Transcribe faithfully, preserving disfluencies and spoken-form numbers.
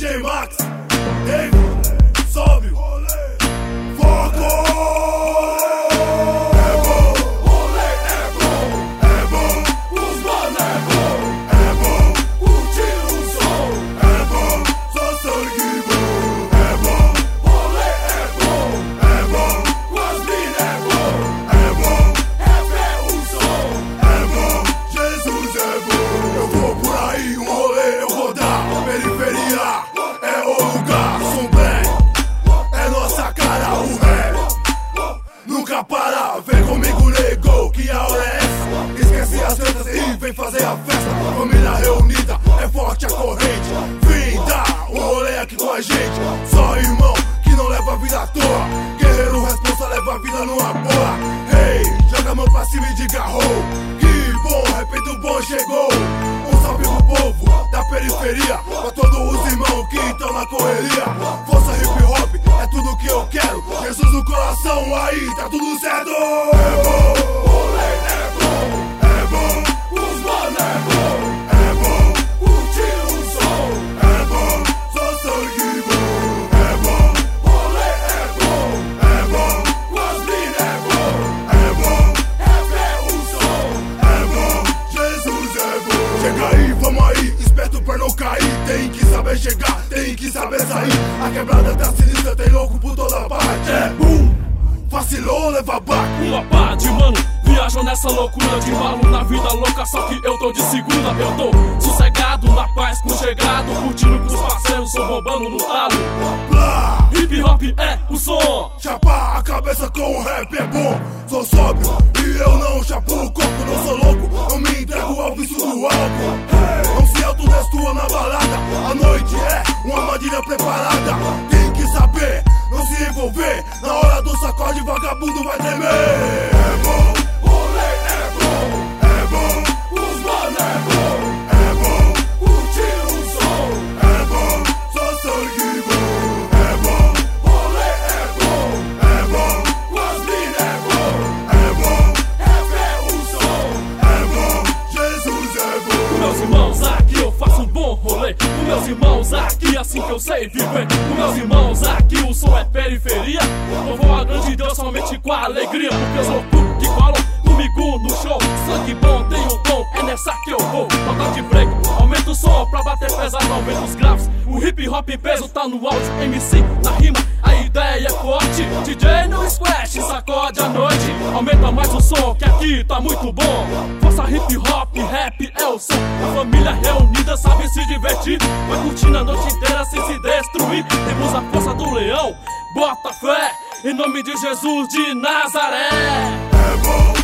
J Max, Dave, sobe, foco! Vem comigo, nego, que a hora é essa. Esquece as letras e vem fazer a festa. Família reunida, é forte a corrente. Vem dar um rolê aqui com a gente. Só irmão que não leva a vida à toa. Guerreiro responsa leva a vida numa boa. Hey, joga a mão pra cima e diga ho. Que bom, rap do bom chegou. Um salve pro povo da periferia, pra todos os irmãos que estão na correria. Força hip hop, é tudo que eu quero. Jesus no coração, aí tá tudo certo. É bom, rolê é bom, é bom, os mano é bom, é bom, curtir o som, é bom, só sangue bom, é bom, rolê é bom, é bom, as minas é bom, é bom, rap é o som, é bom, Jesus é bom. Chega aí, vamos aí, esperto pra não cair. Tem que saber chegar, tem que saber sair. A quebrada tá sinistra, tem louco por toda parte. É boom, vacilou, leva back. Uma pá de mano, viajam nessa loucura de malo na vida louca, só que eu tô de segunda. Eu tô sossegado, na paz, conchegado, curtindo com os parceiros, sou roubando no talo. Blá, hip hop é o som. chapar a cabeça com o rap é bom. Sou sóbrio e eu não chapo o corpo. Não sou louco, não me entrego ao vício do álcool. Não se autodestua na balada. A noite é uma armadilha preparada. Tem que saber, não se envolver. Na hora do sacode, vagabundo vai tremer. É bom, rolê é bom, é bom, os mano é bom, é bom, curtir o som, é bom, só sangue bom, é bom, rolê é bom, é bom, as minas é bom, é bom, rap é o som, é bom, Jesus é bom. Com meus irmãos aqui eu faço um bom rolê. Com meus irmãos aqui assim que eu sei viver. Com meus irmãos aqui o som é periferia. Louvou a grande Deus somente com a alegria. Porque eu sou tudo que colam comigo no show. Sangue bom, tem o dom, é nessa que eu vou. Toca de break, aumenta o som pra bater pesado, aumenta os graves. O hip hop em peso tá no áudio, M C na rima, a ideia é forte. D J no squash, sacode a noite. Aumenta mais o som que aqui tá muito bom. Força hip hop, rap é o som. A família reunida sabe se divertir. Vai curtindo a noite inteira sem se destruir. Temos a força do leão, bota fé, em nome de Jesus de Nazaré. É bom.